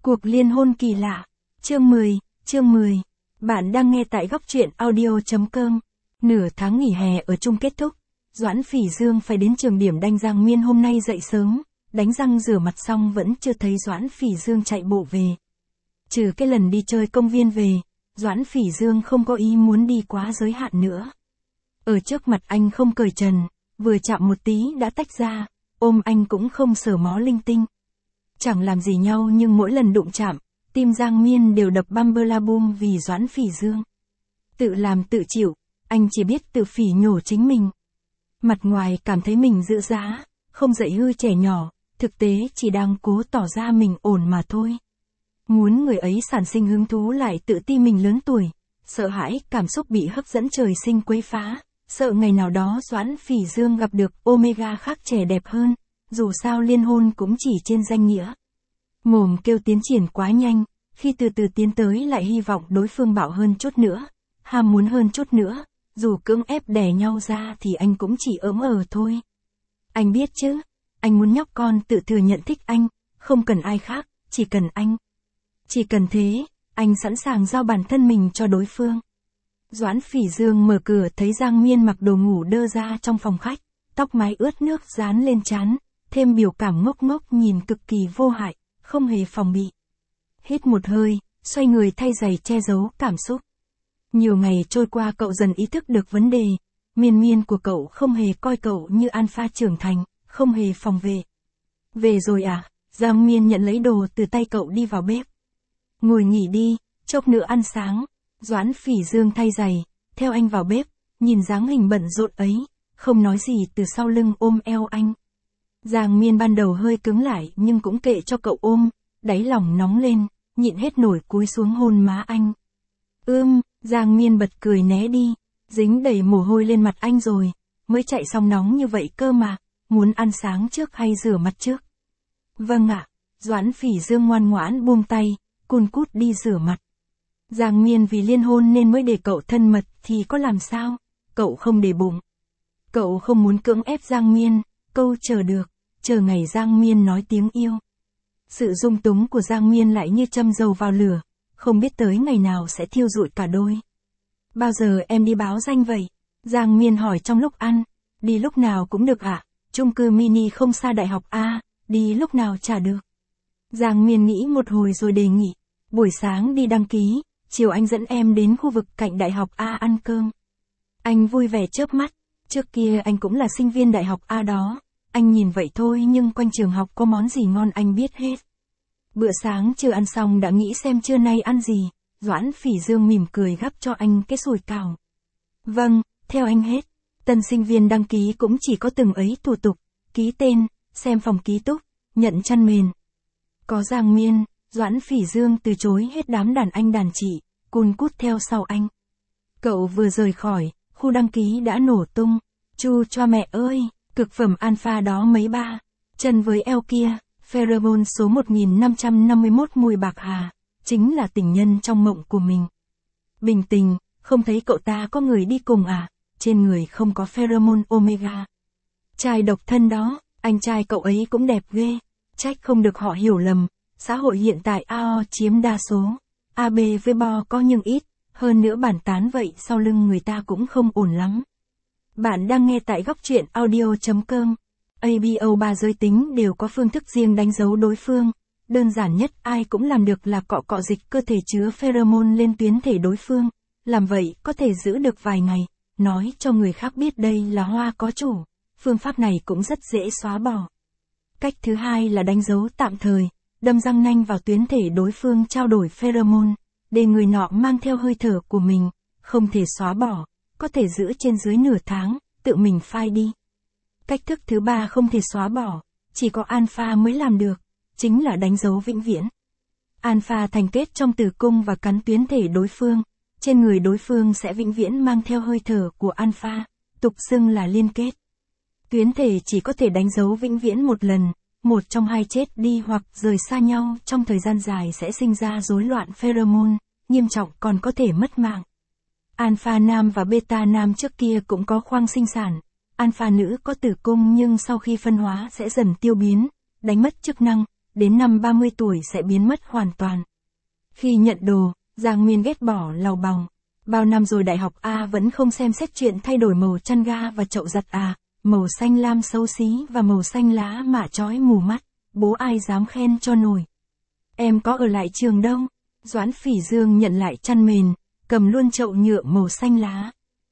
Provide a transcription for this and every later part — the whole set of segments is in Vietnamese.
Cuộc liên hôn kỳ lạ. Chương 10. Bạn đang nghe tại góc truyện audio.com. Nửa tháng nghỉ hè ở chung kết thúc. Doãn Phỉ Dương phải đến trường điểm đánh Giang Miên hôm nay dậy sớm, đánh răng rửa mặt xong vẫn chưa thấy Doãn Phỉ Dương chạy bộ về. Trừ cái lần đi chơi công viên về, Doãn Phỉ Dương không có ý muốn đi quá giới hạn nữa. Ở trước mặt anh không cởi trần, vừa chạm một tí đã tách ra, ôm anh cũng không sờ mó linh tinh. Chẳng làm gì nhau nhưng mỗi lần đụng chạm, tim Giang Miên đều đập bam bơ la bum vì Doãn Phỉ Dương. Tự làm tự chịu, anh chỉ biết tự phỉ nhổ chính mình. Mặt ngoài cảm thấy mình giữ giá, không dạy hư trẻ nhỏ, thực tế chỉ đang cố tỏ ra mình ổn mà thôi. Muốn người ấy sản sinh hứng thú lại tự ti mình lớn tuổi, sợ hãi cảm xúc bị hấp dẫn trời sinh quấy phá, sợ ngày nào đó Doãn Phỉ Dương gặp được Omega khác trẻ đẹp hơn, dù sao liên hôn cũng chỉ trên danh nghĩa. Mồm kêu tiến triển quá nhanh, khi từ từ tiến tới lại hy vọng đối phương bảo hơn chút nữa, ham muốn hơn chút nữa, dù cưỡng ép đè nhau ra thì anh cũng chỉ ỡm thôi. Anh biết chứ, anh muốn nhóc con tự thừa nhận thích anh, không cần ai khác, chỉ cần anh. Chỉ cần thế, anh sẵn sàng giao bản thân mình cho đối phương. Doãn Phỉ Dương mở cửa thấy Giang Miên mặc đồ ngủ đơ ra trong phòng khách, tóc mái ướt nước dán lên trán, thêm biểu cảm ngốc ngốc nhìn cực kỳ vô hại, không hề phòng bị. Hít một hơi, xoay người thay giày che giấu cảm xúc. Nhiều ngày trôi qua cậu dần ý thức được vấn đề, Miên của cậu không hề coi cậu như alpha trưởng thành, không hề phòng vệ. Về rồi à? Giang Miên nhận lấy đồ từ tay cậu đi vào bếp. Ngồi nghỉ đi, chốc nữa ăn sáng. Doãn Phỉ Dương thay giày, theo anh vào bếp, nhìn dáng hình bận rộn ấy, không nói gì từ sau lưng ôm eo anh. Giang Miên ban đầu hơi cứng lại nhưng cũng kệ cho cậu ôm, đáy lòng nóng lên, nhịn hết nổi cúi xuống hôn má anh. Giang Miên bật cười né đi, dính đầy mồ hôi lên mặt anh rồi, mới chạy xong nóng như vậy cơ mà, muốn ăn sáng trước hay rửa mặt trước? Vâng ạ, Doãn Phỉ Dương ngoan ngoãn buông tay, cun cút đi rửa mặt. Giang Miên vì liên hôn nên mới để cậu thân mật thì có làm sao, cậu không để bụng. Cậu không muốn cưỡng ép Giang Miên, câu chờ được, chờ ngày Giang Miên nói tiếng yêu. Sự dung túng của Giang Miên lại như châm dầu vào lửa, không biết tới ngày nào sẽ thiêu rụi cả đôi. Bao giờ em đi báo danh vậy? Giang Miên hỏi trong lúc ăn. Đi lúc nào cũng được ạ, chung cư mini không xa đại học A, đi lúc nào chả được. Giang Miên nghĩ một hồi rồi đề nghị, buổi sáng đi đăng ký, chiều anh dẫn em đến khu vực cạnh đại học A ăn cơm. Anh vui vẻ chớp mắt, trước kia anh cũng là sinh viên đại học A đó, anh nhìn vậy thôi nhưng quanh trường học có món gì ngon anh biết hết. Bữa sáng chưa ăn xong đã nghĩ xem trưa nay ăn gì, Doãn Phỉ Dương mỉm cười gắp cho anh cái sủi cảo. Vâng, theo anh hết, tân sinh viên đăng ký cũng chỉ có từng ấy thủ tục, ký tên, xem phòng ký túc, nhận chăn mền. Có Giang Miên, Doãn Phỉ Dương từ chối hết đám đàn anh đàn chị, cun cút theo sau anh. Cậu vừa rời khỏi, khu đăng ký đã nổ tung, chu cho mẹ ơi, cực phẩm alpha đó mấy ba, chân với eo kia, pheromone số 1551 mùi bạc hà, chính là tình nhân trong mộng của mình. Bình tình, không thấy cậu ta có người đi cùng à, trên người không có pheromone omega. Trai độc thân đó, anh trai cậu ấy cũng đẹp ghê, trách không được họ hiểu lầm, xã hội hiện tại AO chiếm đa số, AB với bo có nhưng ít, hơn nữa bản tán vậy sau lưng người ta cũng không ổn lắm. Bạn đang nghe tại góc truyện audio.com. ABO ba giới tính đều có phương thức riêng đánh dấu đối phương, đơn giản nhất ai cũng làm được là cọ dịch cơ thể chứa pheromone lên tuyến thể đối phương, làm vậy có thể giữ được vài ngày, nói cho người khác biết đây là hoa có chủ, phương pháp này cũng rất dễ xóa bỏ. Cách thứ hai là đánh dấu tạm thời, đâm răng nanh vào tuyến thể đối phương trao đổi pheromone, để người nọ mang theo hơi thở của mình, không thể xóa bỏ, có thể giữ trên dưới nửa tháng, tự mình phai đi. Cách thức thứ ba không thể xóa bỏ, chỉ có alpha mới làm được, chính là đánh dấu vĩnh viễn. Alpha thành kết trong tử cung và cắn tuyến thể đối phương, trên người đối phương sẽ vĩnh viễn mang theo hơi thở của alpha, tục xưng là liên kết. Tuyến thể chỉ có thể đánh dấu vĩnh viễn một lần, một trong hai chết đi hoặc rời xa nhau trong thời gian dài sẽ sinh ra rối loạn pheromone, nghiêm trọng còn có thể mất mạng. Alpha nam và beta nam trước kia cũng có khoang sinh sản, alpha nữ có tử cung nhưng sau khi phân hóa sẽ dần tiêu biến, đánh mất chức năng, đến năm 30 tuổi sẽ biến mất hoàn toàn. Khi nhận đồ, Giang Miên ghét bỏ làu bòng. Bao năm rồi đại học A vẫn không xem xét chuyện thay đổi màu chăn ga và chậu giặt à, màu xanh lam xấu xí và màu xanh lá mạ chói mù mắt, bố ai dám khen cho nổi. Em có ở lại trường đâu? Doãn Phỉ Dương nhận lại chăn mền, cầm luôn chậu nhựa màu xanh lá.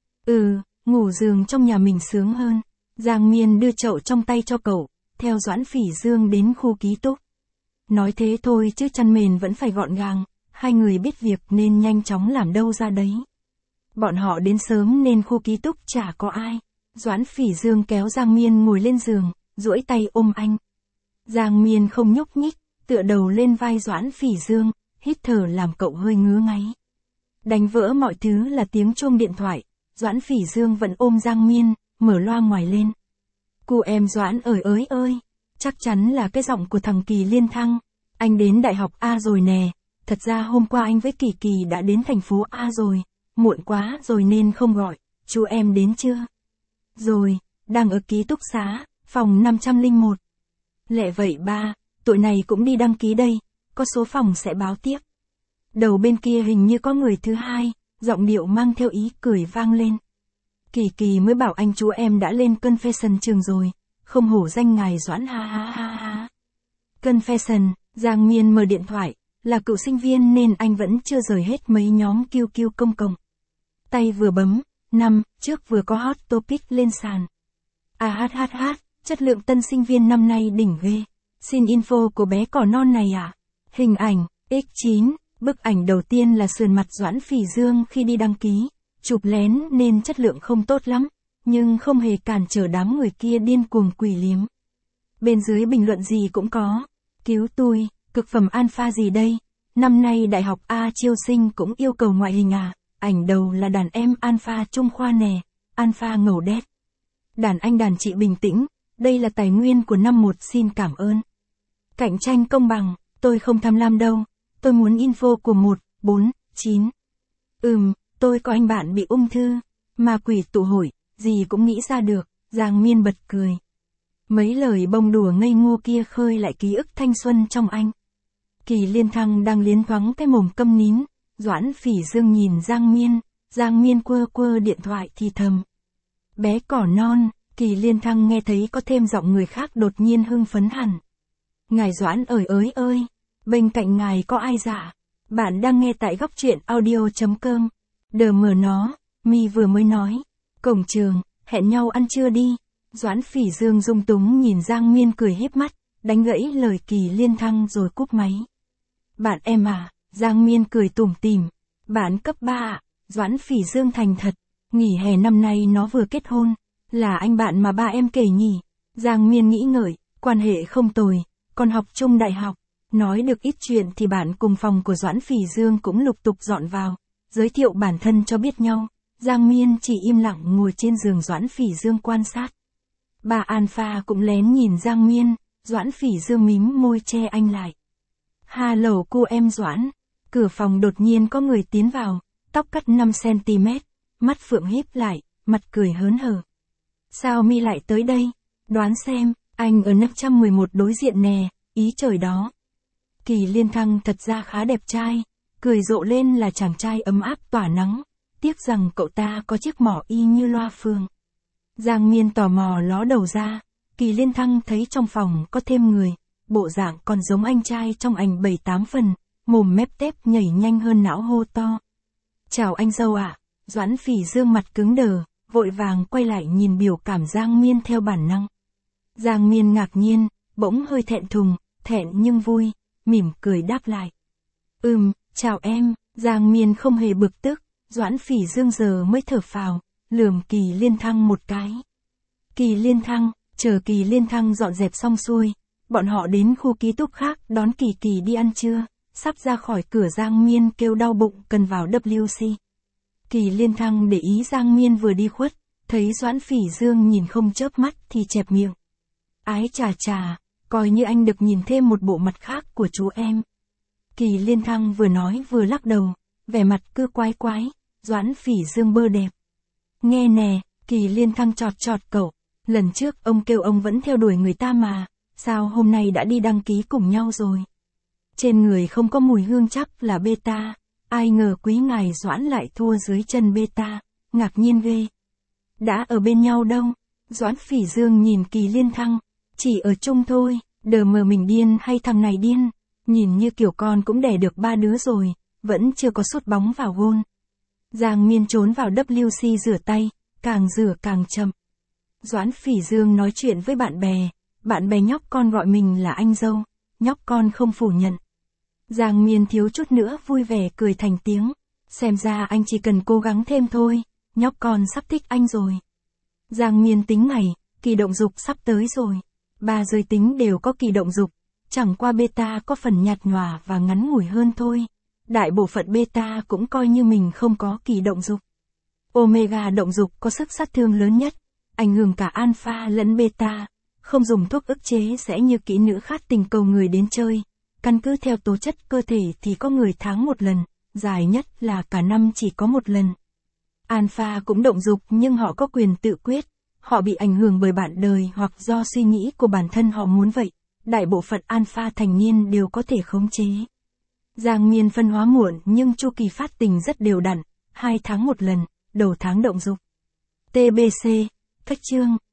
Ngủ giường trong nhà mình sướng hơn. Giang Miên đưa chậu trong tay cho cậu, theo Doãn Phỉ Dương đến khu ký túc. Nói thế thôi chứ chăn mền vẫn phải gọn gàng, hai người biết việc nên nhanh chóng làm đâu ra đấy. Bọn họ đến sớm nên khu ký túc chả có ai. Doãn Phỉ Dương kéo Giang Miên ngồi lên giường, duỗi tay ôm anh. Giang Miên không nhúc nhích, tựa đầu lên vai Doãn Phỉ Dương, hít thở làm cậu hơi ngứa ngáy. Đánh vỡ mọi thứ là tiếng chuông điện thoại, Doãn Phỉ Dương vẫn ôm Giang Miên, mở loa ngoài lên. Cu em Doãn ơi, chắc chắn là cái giọng của thằng Kỳ Liên Thăng. Anh đến đại học A rồi nè, thật ra hôm qua anh với Kỳ Kỳ đã đến thành phố A rồi, muộn quá rồi nên không gọi, chú em đến chưa? Rồi, đang ở ký túc xá, phòng 501. Lẹ vậy ba, tụi này cũng đi đăng ký đây, có số phòng sẽ báo tiếp. Đầu bên kia hình như có người thứ hai, giọng điệu mang theo ý cười vang lên. Kỳ Kỳ mới bảo anh chú em đã lên Confession trường rồi, không hổ danh ngài Doãn ha ha ha ha. Confession, Giang Miên mở điện thoại, là cựu sinh viên nên anh vẫn chưa rời hết mấy nhóm QQ công cộng. Tay vừa bấm, trước vừa có hot topic lên sàn. Chất lượng tân sinh viên năm nay đỉnh ghê. Xin info của bé cỏ non này à? Hình ảnh, X9, bức ảnh đầu tiên là sườn mặt Doãn Phỉ Dương khi đi đăng ký. Chụp lén nên chất lượng không tốt lắm, nhưng không hề cản trở đám người kia điên cuồng quỷ liếm. Bên dưới bình luận gì cũng có. Cứu tôi, cực phẩm alpha gì đây? Năm nay đại học A chiêu sinh cũng yêu cầu ngoại hình à? Ảnh đầu là đàn em alpha trung khoa nè, alpha ngầu đét. Đàn anh đàn chị bình tĩnh, đây là tài nguyên của năm 1 xin cảm ơn. Cạnh tranh công bằng, tôi không tham lam đâu, tôi muốn info của 149. Tôi có anh bạn bị ung thư, ma quỷ tụ hội, gì cũng nghĩ ra được, Giang Miên bật cười. Mấy lời bông đùa ngây ngô kia khơi lại ký ức thanh xuân trong anh. Kỳ Liên Thăng đang liến thoáng cái mồm câm nín, Doãn Phỉ Dương nhìn Giang Miên quơ điện thoại thì thầm. Bé cỏ non, Kỳ Liên Thăng nghe thấy có thêm giọng người khác đột nhiên hưng phấn hẳn. Ngài Doãn ơi, bên cạnh ngài có ai dạ? Bạn đang nghe tại góc truyện audio.com. Đờ mờ nó, mi vừa mới nói. Cổng trường, hẹn nhau ăn trưa đi. Doãn Phỉ Dương dung túng nhìn Giang Miên cười híp mắt, đánh gãy lời Kỳ Liên Thăng rồi cúp máy. Bạn em à, Giang Miên cười tủm tỉm. Bạn cấp 3 ạ, Doãn Phỉ Dương thành thật. Nghỉ hè năm nay nó vừa kết hôn. Là anh bạn mà ba em kể nhỉ? Giang Miên nghĩ ngợi, quan hệ không tồi, còn học chung đại học. Nói được ít chuyện thì bạn cùng phòng của Doãn Phỉ Dương cũng lục tục dọn vào, giới thiệu bản thân cho biết nhau. Giang Miên chỉ im lặng ngồi trên giường Doãn Phỉ Dương quan sát. Bà alpha cũng lén nhìn Giang Miên, Doãn Phỉ Dương mím môi che anh lại. Hello cô em Doãn. Cửa phòng đột nhiên có người tiến vào, tóc cắt 5cm, mắt phượng híp lại, mặt cười hớn hở. Sao mi lại tới đây? Đoán xem, anh ở 511 đối diện nè, ý trời đó. Kỳ Liên Thăng thật ra khá đẹp trai, cười rộ lên là chàng trai ấm áp tỏa nắng, tiếc rằng cậu ta có chiếc mỏ y như loa phường. Giang Miên tò mò ló đầu ra, Kỳ Liên Thăng thấy trong phòng có thêm người, bộ dạng còn giống anh trai trong ảnh 7-8 phần, mồm mép tép nhảy nhanh hơn não hô to. Chào anh dâu ạ, Doãn Phỉ Dương mặt cứng đờ, vội vàng quay lại nhìn biểu cảm Giang Miên theo bản năng. Giang Miên ngạc nhiên, bỗng hơi thẹn thùng, thẹn nhưng vui, mỉm cười đáp lại. Chào em, Giang Miên không hề bực tức, Doãn Phỉ Dương giờ mới thở phào, lườm Kỳ Liên Thăng một cái. Kỳ Liên Thăng, chờ Kỳ Liên Thăng dọn dẹp xong xuôi, bọn họ đến khu ký túc khác đón Kỳ Kỳ đi ăn trưa, sắp ra khỏi cửa Giang Miên kêu đau bụng cần vào WC. Kỳ Liên Thăng để ý Giang Miên vừa đi khuất, thấy Doãn Phỉ Dương nhìn không chớp mắt thì chẹp miệng. Ái chà, coi như anh được nhìn thêm một bộ mặt khác của chú em. Kỳ Liên Thăng vừa nói vừa lắc đầu, vẻ mặt cứ quái, Doãn Phỉ Dương bơ đẹp. Nghe nè, Kỳ Liên Thăng chọt cậu, lần trước ông kêu ông vẫn theo đuổi người ta mà, sao hôm nay đã đi đăng ký cùng nhau rồi? Trên người không có mùi hương chắc là beta, ai ngờ quý ngài Doãn lại thua dưới chân beta, ngạc nhiên ghê. Đã ở bên nhau đâu? Doãn Phỉ Dương nhìn Kỳ Liên Thăng, chỉ ở chung thôi, đờ mờ mình điên hay thằng này điên, nhìn như kiểu con cũng đẻ được 3 đứa rồi, vẫn chưa có sút bóng vào gôn. Giang Miên trốn vào WC rửa tay, càng rửa càng chậm. Doãn Phỉ Dương nói chuyện với bạn bè nhóc con gọi mình là anh dâu, nhóc con không phủ nhận. Giang Miên thiếu chút nữa vui vẻ cười thành tiếng, xem ra anh chỉ cần cố gắng thêm thôi, nhóc con sắp thích anh rồi. Giang Miên tính ngày, kỳ động dục sắp tới rồi. 3 giới tính đều có kỳ động dục, chẳng qua beta có phần nhạt nhòa và ngắn ngủi hơn thôi. Đại bộ phận beta cũng coi như mình không có kỳ động dục. Omega động dục có sức sát thương lớn nhất, ảnh hưởng cả alpha lẫn beta, không dùng thuốc ức chế sẽ như kỹ nữ khát tình cầu người đến chơi. Căn cứ theo tố chất cơ thể thì có người tháng 1 lần, dài nhất là cả năm chỉ có 1 lần. Alpha cũng động dục nhưng họ có quyền tự quyết, họ bị ảnh hưởng bởi bạn đời hoặc do suy nghĩ của bản thân họ muốn vậy. Đại bộ phận alpha thành niên đều có thể khống chế. Giang Miên phân hóa muộn nhưng chu kỳ phát tình rất đều đặn, 2 tháng 1 lần, đầu tháng động dục. TBC, cách chương.